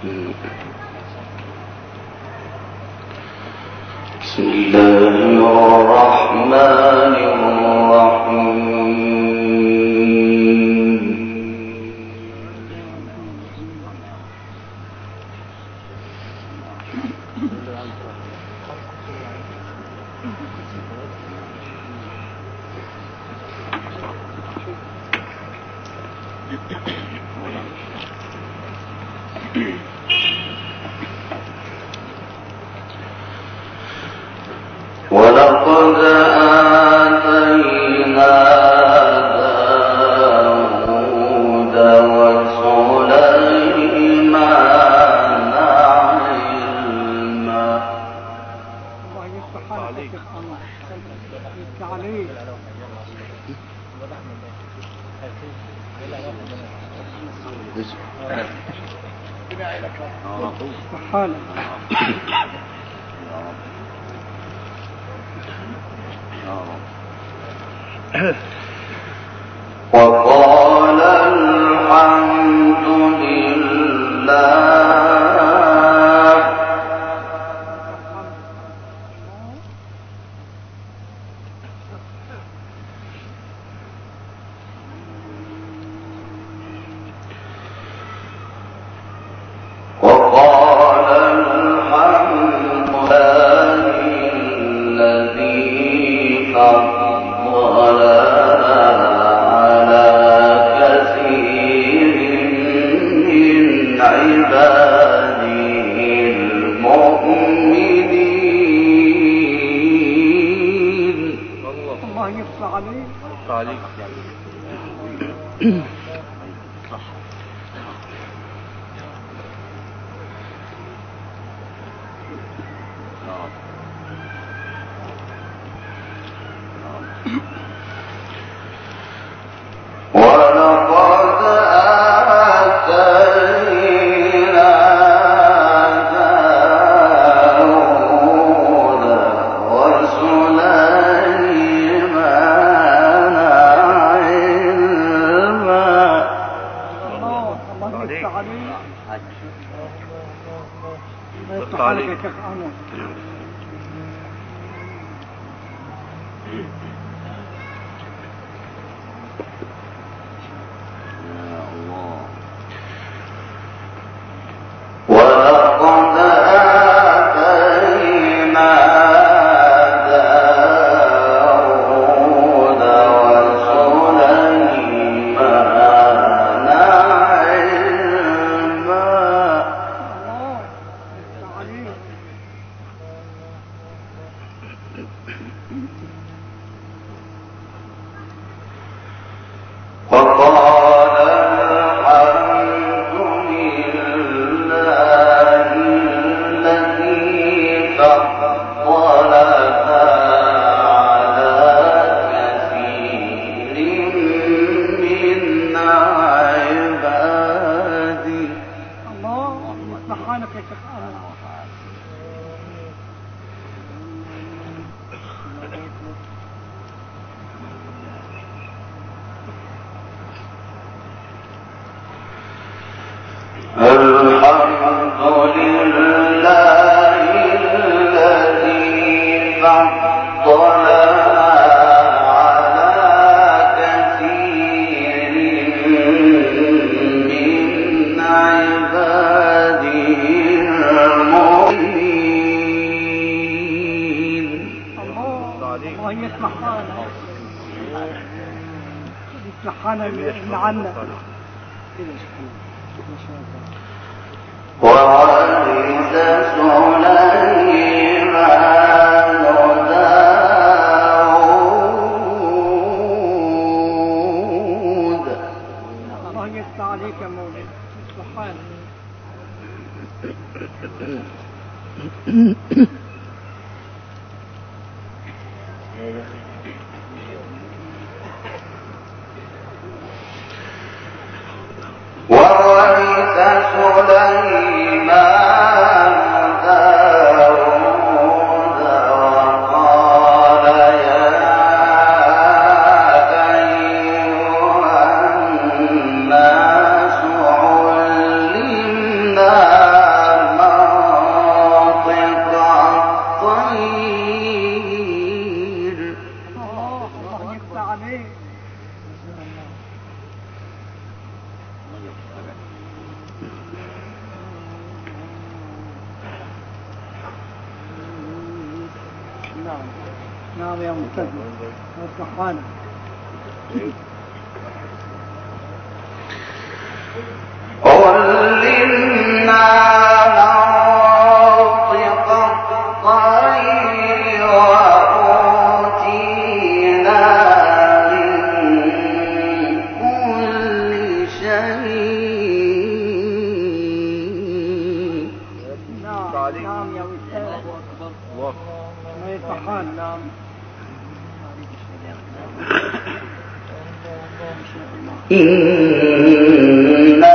بسم الله الرحمن الرحيم. ولقد آتينا داود وسليمان علما. وقال الحمد لله الذي فضلنا على كثير من عباده المؤمنين. الله يفتح عليك. ولقد آتينا داود وسليمان علما. الله يفتح عليك. ولقد آتينا داود وسليمان علما. وقال الحمد لله الذي فضلنا على كثير من عباده. الله سبحانك يا شيخ. الحمد لله الذي فضلنا على كثير من عباده المؤمنين. الله يسمح حالنا لعنا. وورث سليمان داود. الله يفتح عليك يا مولانا سبحانه. وورث سليمان داود وقال يا أيها الناس علمنا نعم يا مستاذ الصحانة. قل للناس منطق الطير وأوتينا من كل شيء. نعم يا أستاذ. ما يصحان. نعم. إن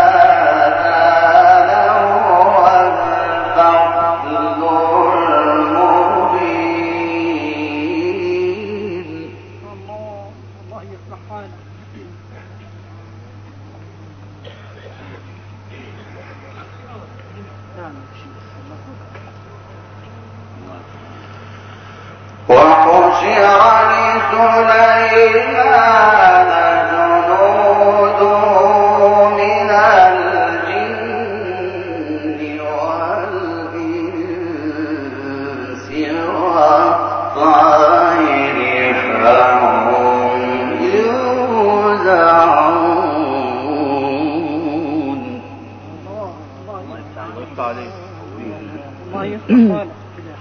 هذا لهو الفضل المبين. الله يصلح حالك. وحشر لسليمان جنوده من الجن والإنس والطير فهم يوزعون. الله يصلح حالك.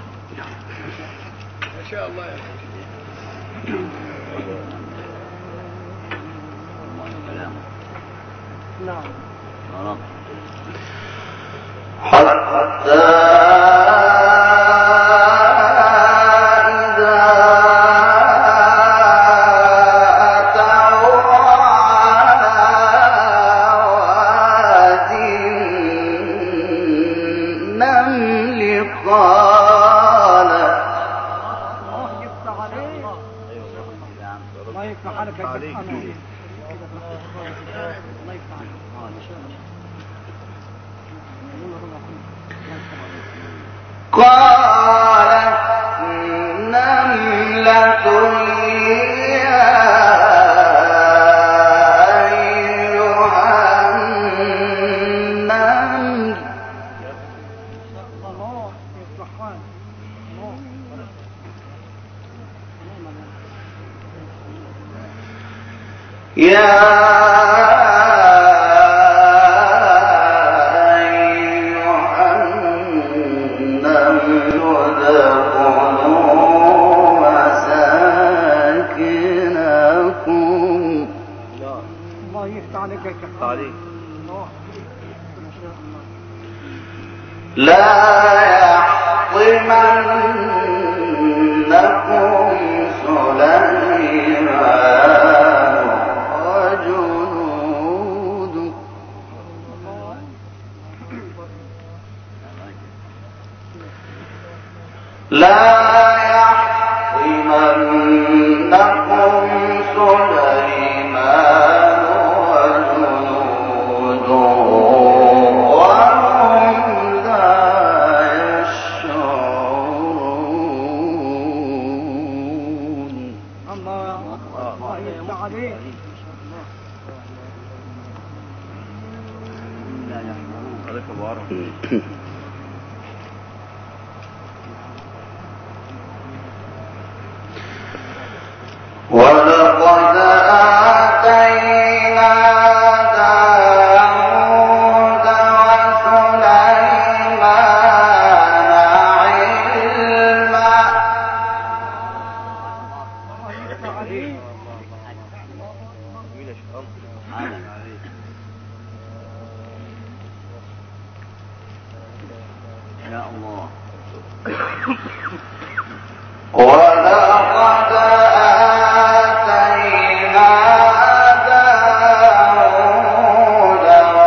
ما شاء الله يا نعم. حتى إذا أتوا على وادي النمل قال الله يفتح عليك. الله يفتح عليك. الله يفتح قالت نملة يا أيها النمل الله يفتح عليك. يا لا يحطمنكم سليمان وجنوده لا يحطمنكم سليمان وجنوده وهم لا يشعرون. الله يفتح عليك. ولقد آتينا داود وسليمان علما. يا الله. ولقد آتينا داود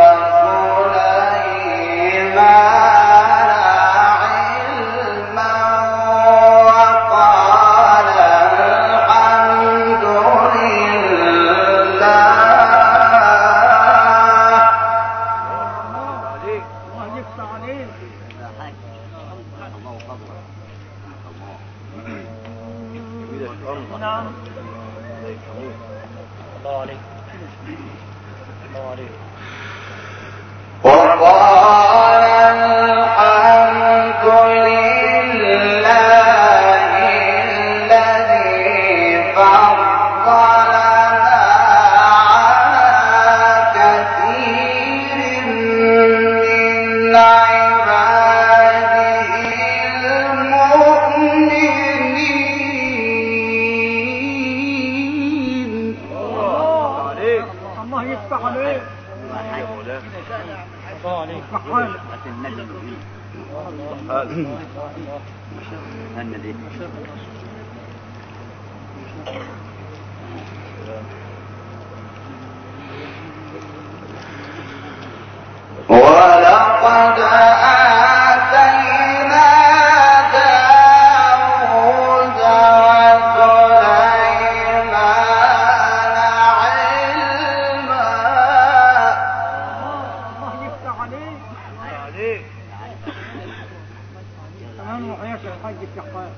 وسليمان علما وقال الحمد لله. الله يفتح عليك. نعم. الله عليك. الله عليك. وقال الحمد لله ولقد آتينا داود وسليمان علما. الله يفتح عليك. كمان وحياك الحاج الشحات.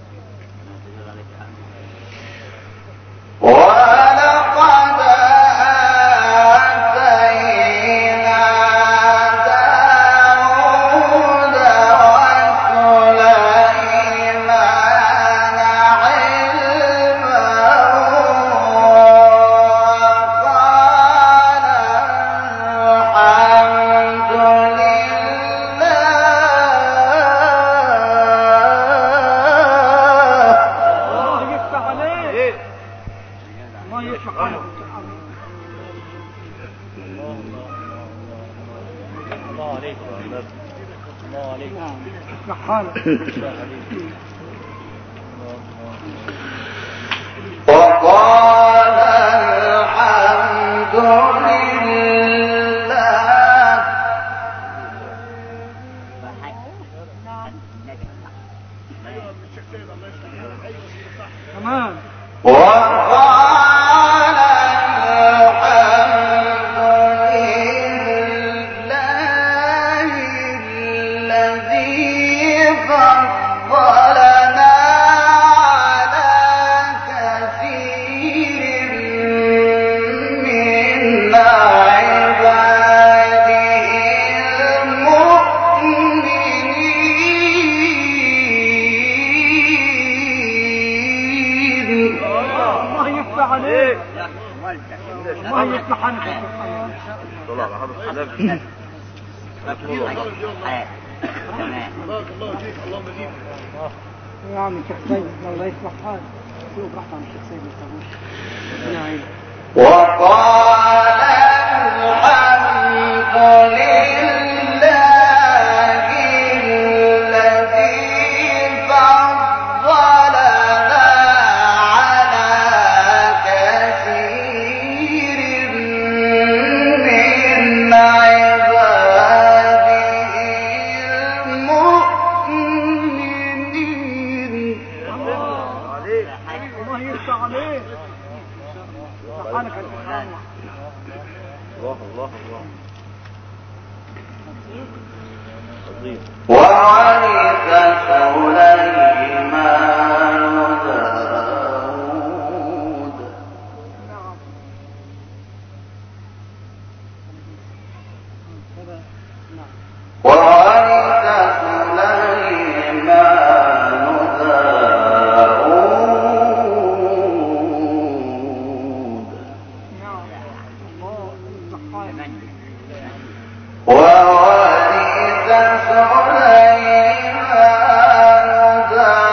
ولقد آتينا داود وسليمان علما وقال الحمد الله يفتح عليك. الله يفتح عليك. الله عليك. الله عليك. يفتح حالك. وقال الحمد لله. كمان وقال الحمد لله الذي فضلنا على كثير من عباده المؤمنين. الله يفتح عليك. الله يفتح عليك. طلع على حضرة حنفي. يا عم الشيخ سيد الله يفتح حالك. شوف راحت عن الشيخ سيد ما تسويش. نعم. وقال الحمد لله الذي فضلنا على كثير من عباده المؤمنين. الله يفتح عليك. سبحانك يا سبحان الله. الله الله الله. عظيم. وورث سليمان داود. نعم. وورث سليمان داود. نعم. الله يفتح حالك. وورث سليمان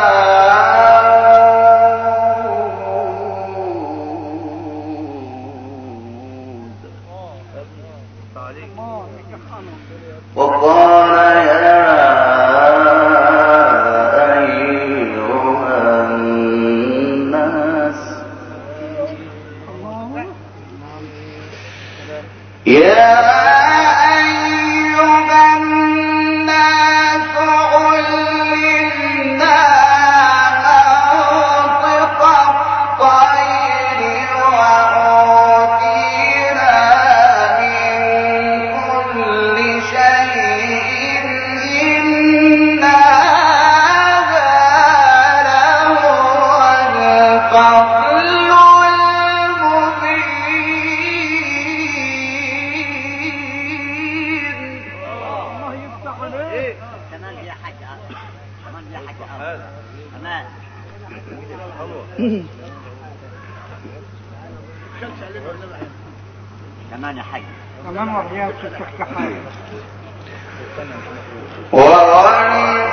داود. عليك. الله يفتح حالك. وقال يا أيها الناس الله. يا أيها الناس علمنا منطق الطير وأوتينا من كل شيء إن هذا لهو الفضل المبين. الله يفتح عليك. كمان يا حاج كمان يا حاج كمان كمان يا حاج كمان وحياك الشيخ كحالك.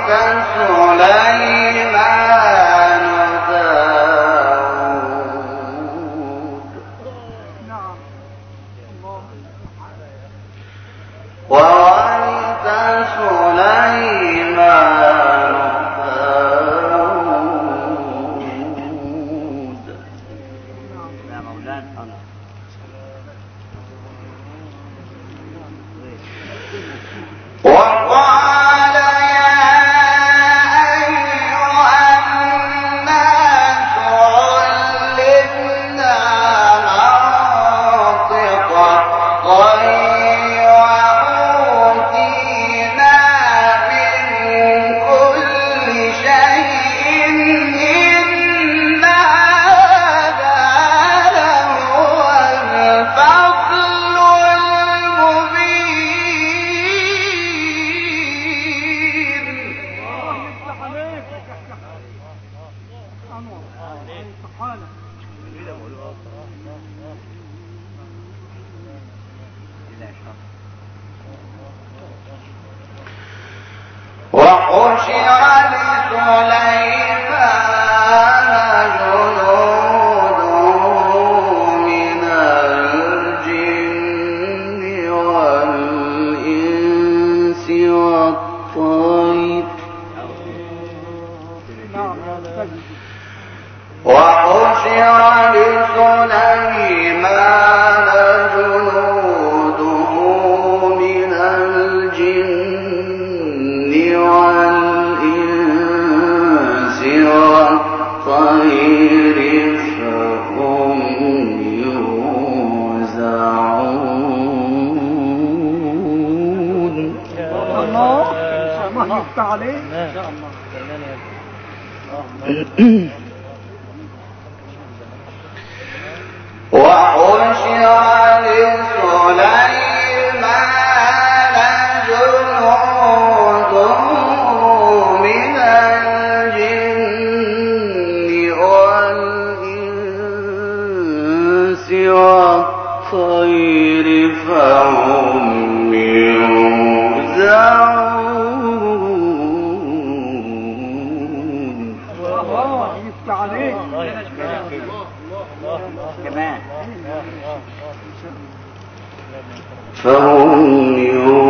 فهم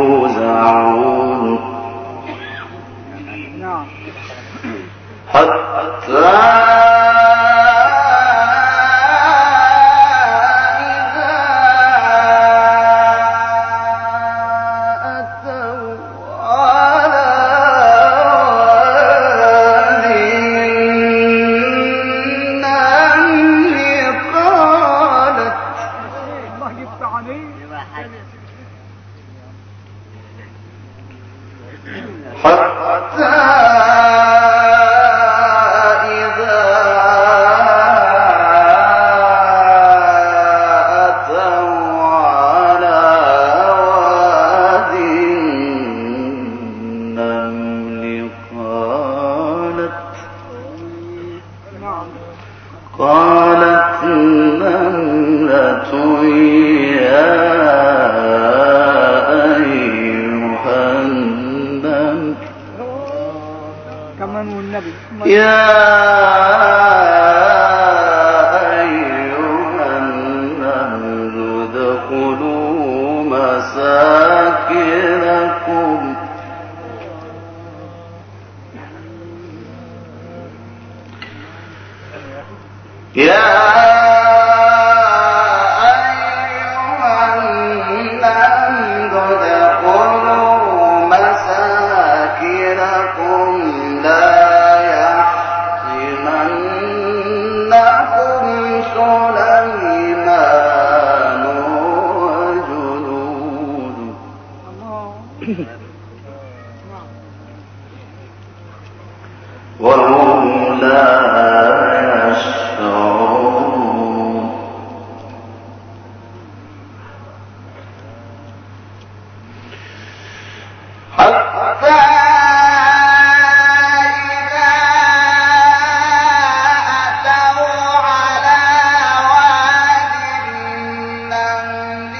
يوزعون حتى قالت نملة يا أيها النمل كمان والنبي يا أيها النمل ادخلوا مساكنكم يا أيها النمل ادخلوا مساكنكم لا يحطمنكم سليمان وجنوده وهم لا يشعرون حتى إذا أتوا على واد النمل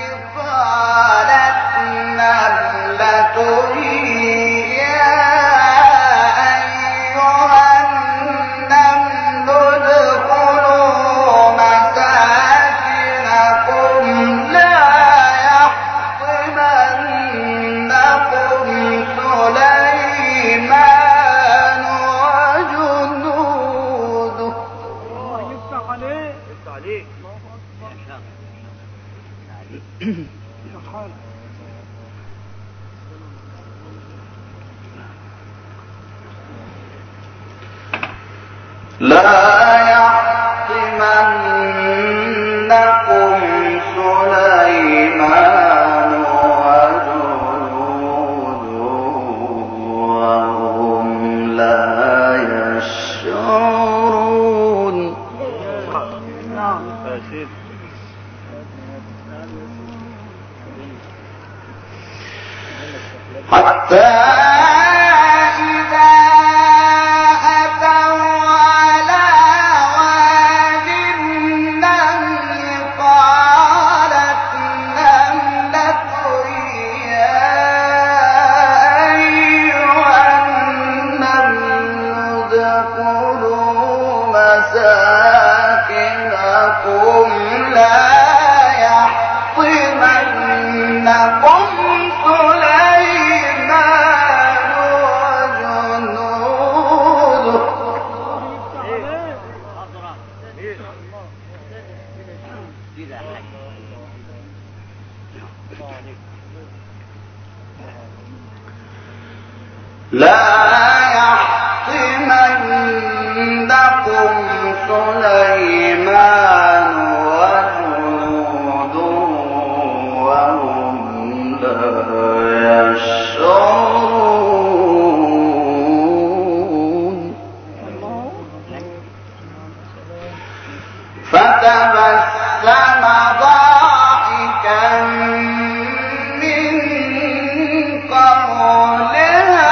قالت نملة يا لا يحطمنكم سليمان وجنوده وهم لا يشعرون. حتى إذا أتوا على واد النمل قالت نملة يا أيها النمل ادخلوا مساكنكم لا يحطمنكم سليمان وجنوده. لا يحطمنكم سليمان وجنوده وهم لا يشعرون. فتبسم ضاحكا من قولها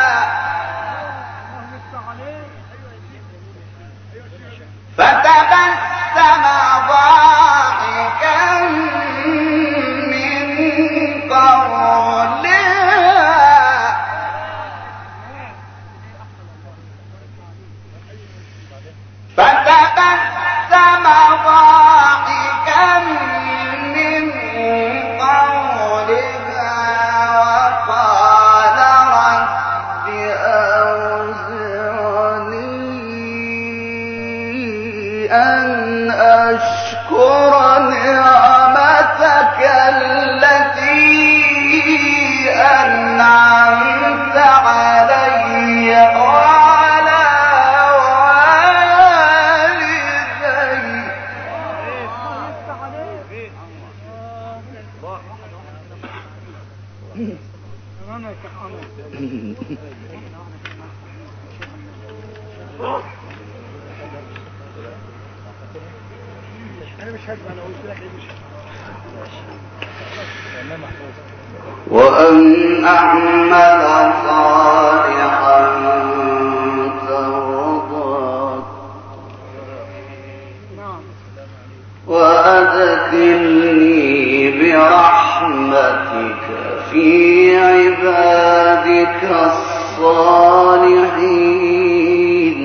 وقال رب أوزعني أن أشكر نعمتك التي أنعمت علي وعلى وأن أعمل صالحا ترضاه وأدخلني برحمتك في عبادك الصالحين.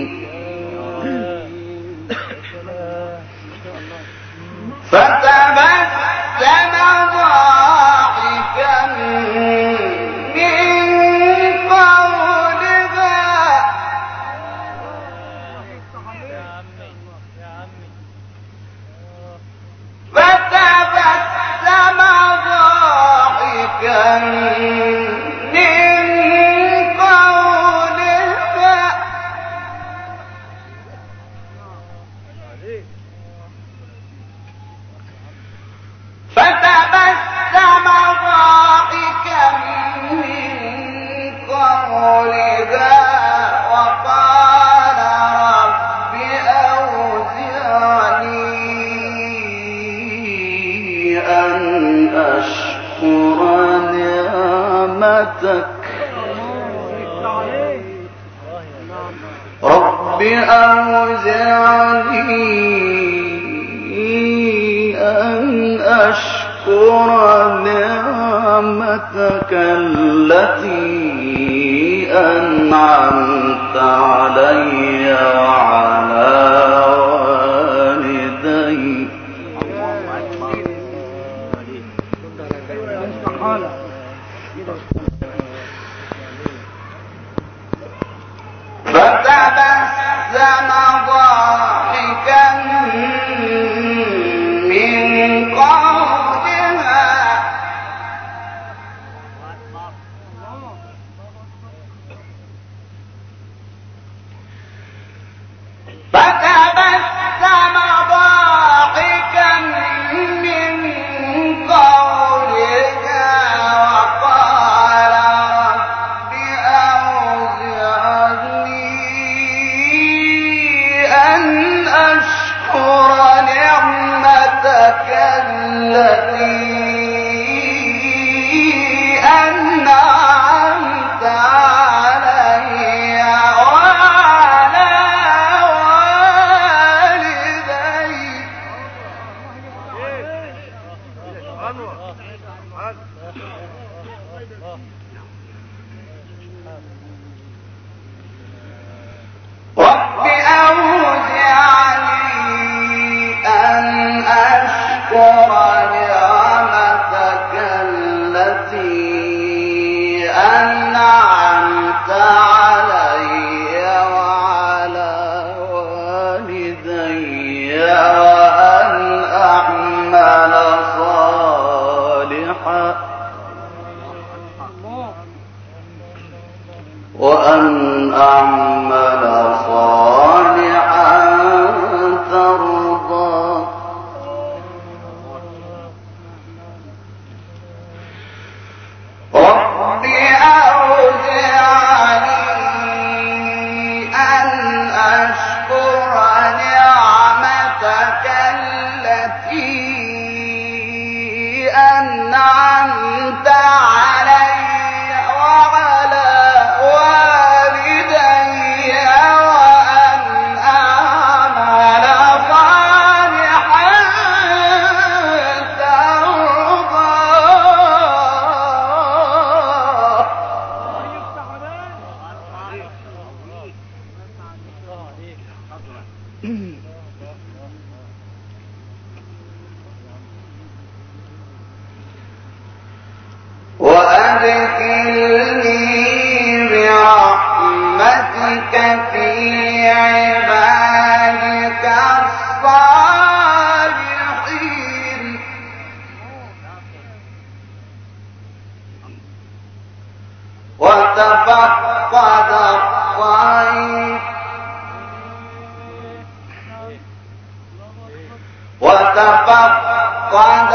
فتبسم ضاحكا من قولها فتبسم ضاحكا من قولها فتبسم ضاحكا من قولها وقال رب أوزعني أن أشكر نعمتك رب أوزعني أن أشكر نعمتك التي أنعمت علي وعلى والدي. فتبسم ضاحكا من قولها أشكر نعمتك التي أنعمت علي وعلى والدي وأن أعمل صالحا ترضى رب أوزعني أن أشكر نعمتك التي أنعمت علي وعلى والدي وأن أعمل صالحا وأدخلني برحمتك في عبادك الصالحين وتفقد الطير وتفقد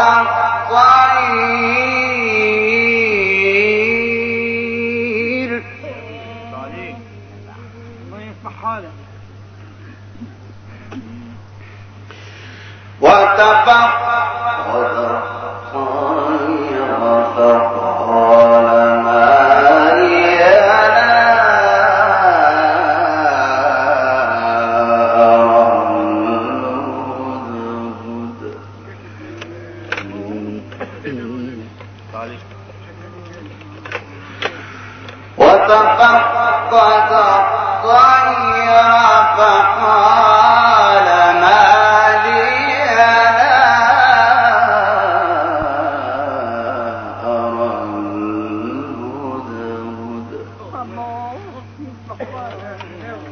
الطير الله يصلح حالك. وتفقد الطير فقال ما لي لا أرى وتفقد الطير فقال ما لي لا أرى الهدهد الله يصلح حالك.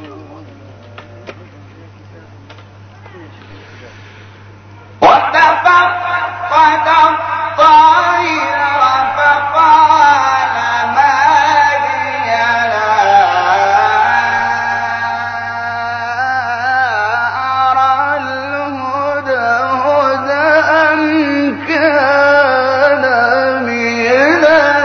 وتفقد الطير فقال ما لي لا أرى الهدهد أم كان من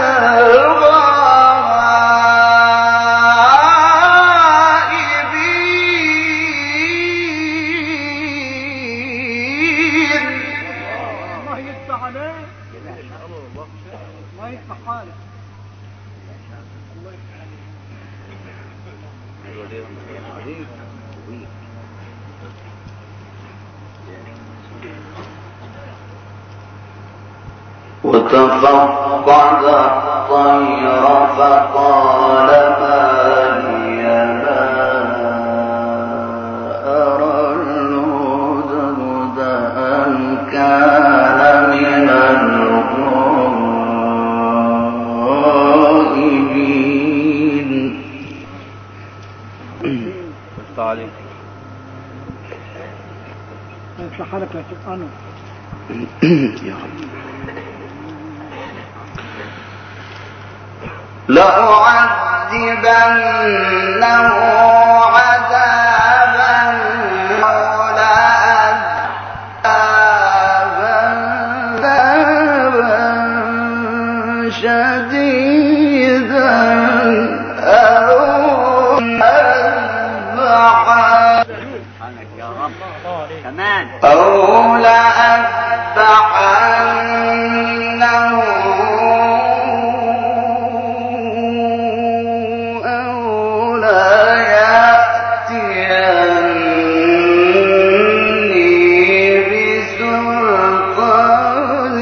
الغائبين الله يصلح عليك. الله يصلح حالك. وتفقد الطير فقال ما لي لا أرى الهدهد أم كان من الغائبين عليك الله يصلح حالك يا شيخ أنور. يا رب لأعذبنه عذابا شديدا أو سبحانك يا رب كمان أو لأذبحنه أو ليأتيني بسلطان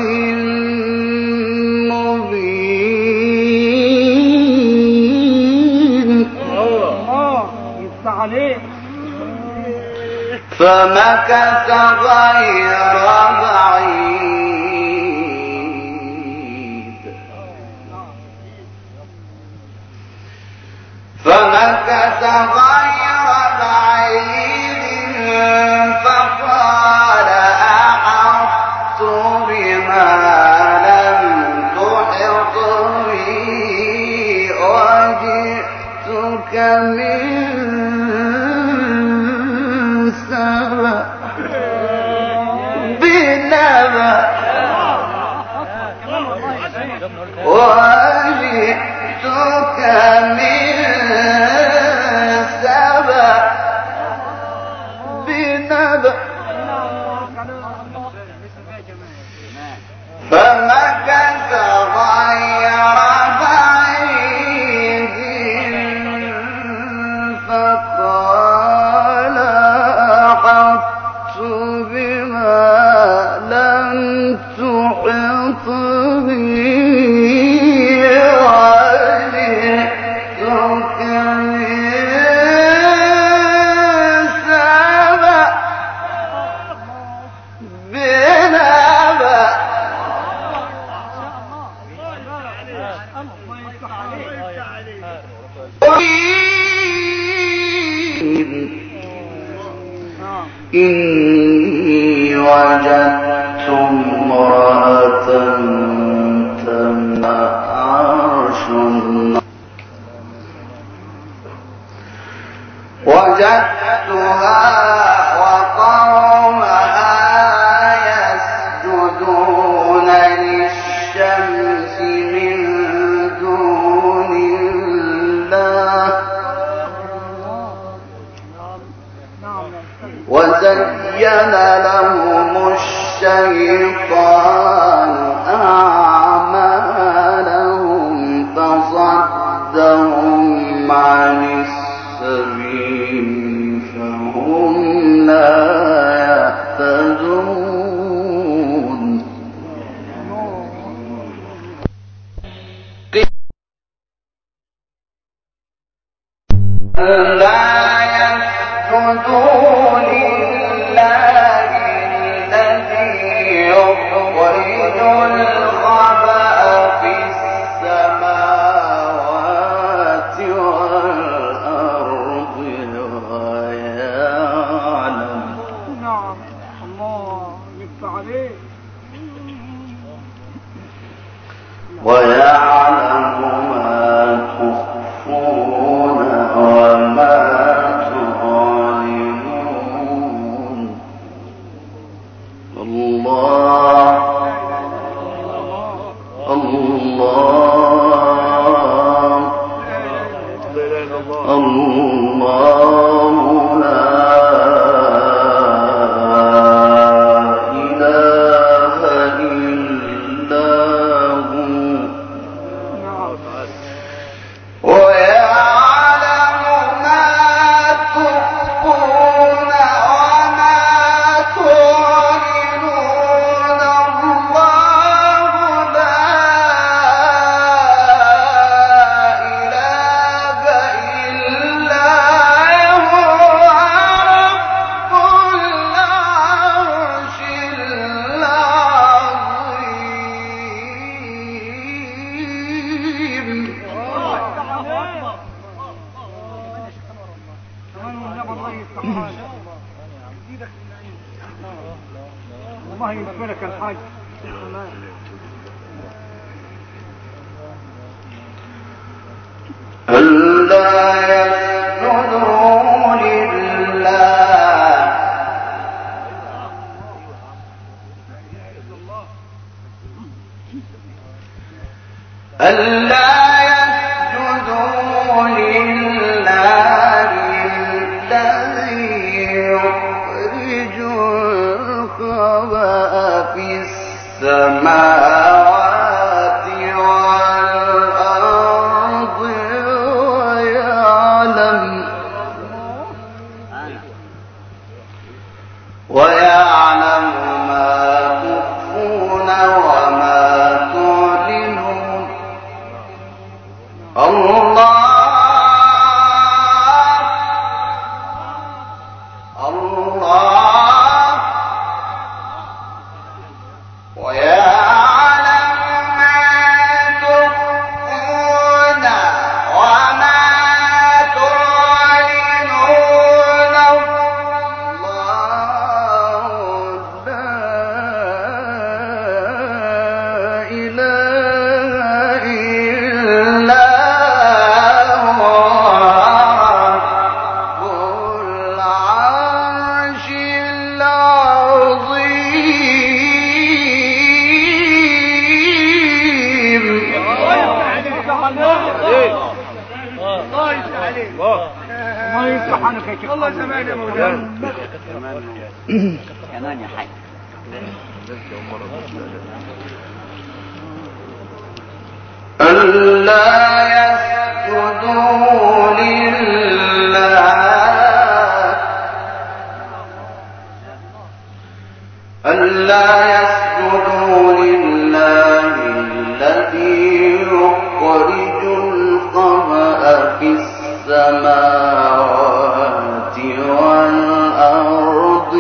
مبين الله يصلح عليك. فمكث غير بعيد فمكث غير بعيد فقال أحطت بما لم تحط به وجئتك من سبأ بنبأ وجئتك من سبأ بنبأ فمكث غير بعيد فقال أحطت بما لم تحط به وجئتك من سبأ بنبأ إني وجدت امرأة تملأ عرش وجدتها وقومها يسجدون للشمس من دون الله وزين لهم الشيطان أعمالهم فصدهم عن السبيل فهم لا يهتدون لا يسجدون لله الذي يخرج الخبأ في السماوات والأرض ويعلم نعم الله يفتح عليك ويعلم ما تخفون وما تعلنون الله الله الله لا إله إلا هو ويعلم ما تخفون وما تعلنون الله لا إله إلا هو رب العرش العظيم الله يغفرك الحاج ألا يسجدوا لله ألا يسجدوا لله الذي يخرج الخبأ في السماوات والأرض ويعلم ما تخفون وما تعلنون الله يفتح عنك يا شيخ. الله زمان يا مولانا. كمان يا حاج. ألا يسجدوا لله الذي يخرج الخبأ في السماوات والأرض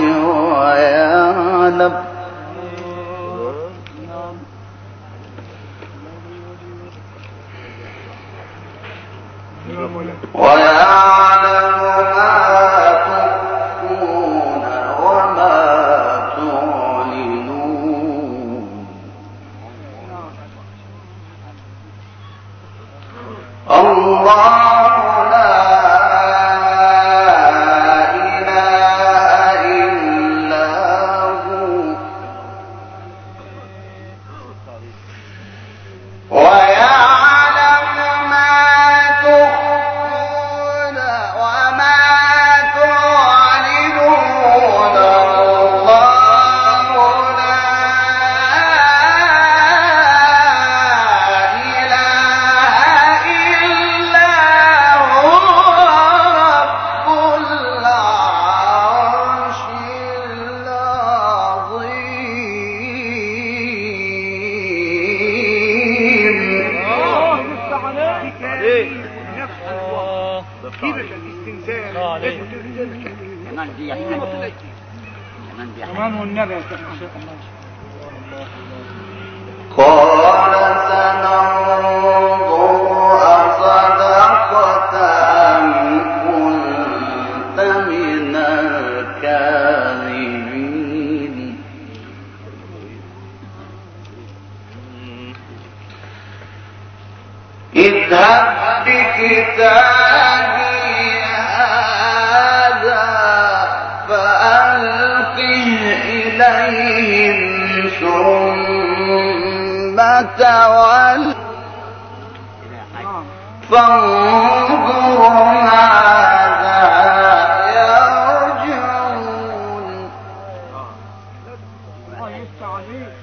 ويعلم ما تخفون وما تعلنون. الله لا إله إلا هو ويعلم ما تخفون وما تعلنون. الله لا إله إلا هو رب العرش العظيم. كيف الاستنزال كمان دي يا حاج. كمان دي يا حاج. كمان والنبي يا شيخ. قال سننظر أصدقت أم كنت من الكاذبين. اذهب بكتابي هذا فألقه إليهم ثم تول فانظر ماذا يرجعون. الله يفتح عليك.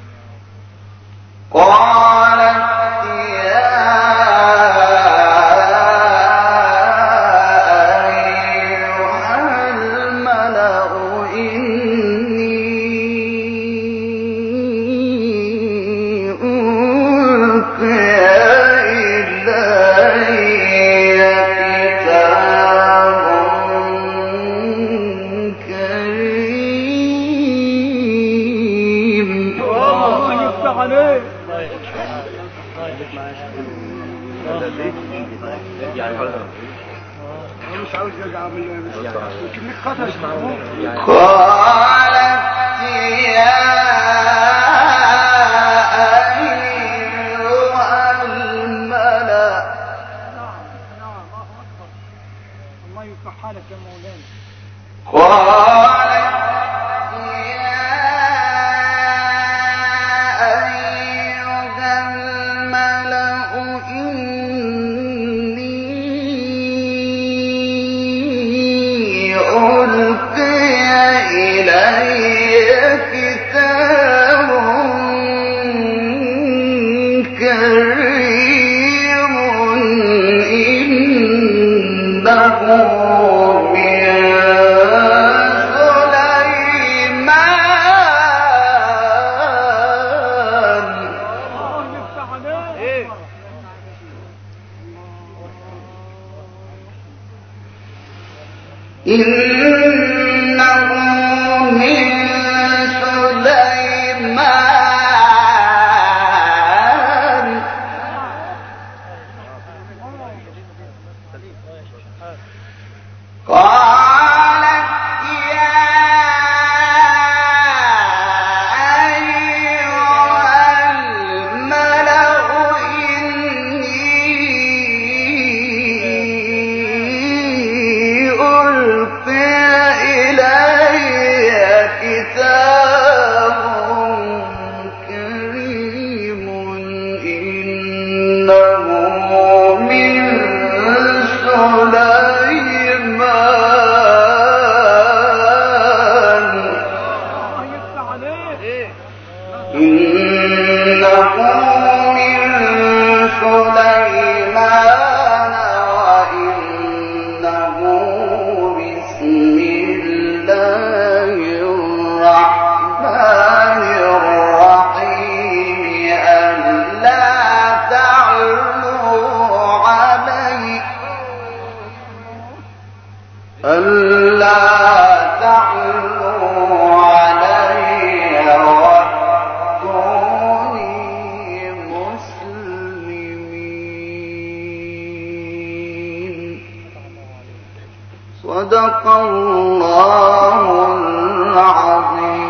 قالت يا أيها الملأ إني ألقي إلي كتاب كريم. الله يفتح عليك. مش عاوز يرجع يمكن خطش معه. قالت يا أيها الملأ الله يفتح حالك يا مولانا. قالت يا أيها الملأ إني ألقي إلي كتاب كريم إنه من سليمان الله يفتح عليك. إنه من سليمان قالت يا أيها الملأ إني ألقي إلي صدق الله العظيم.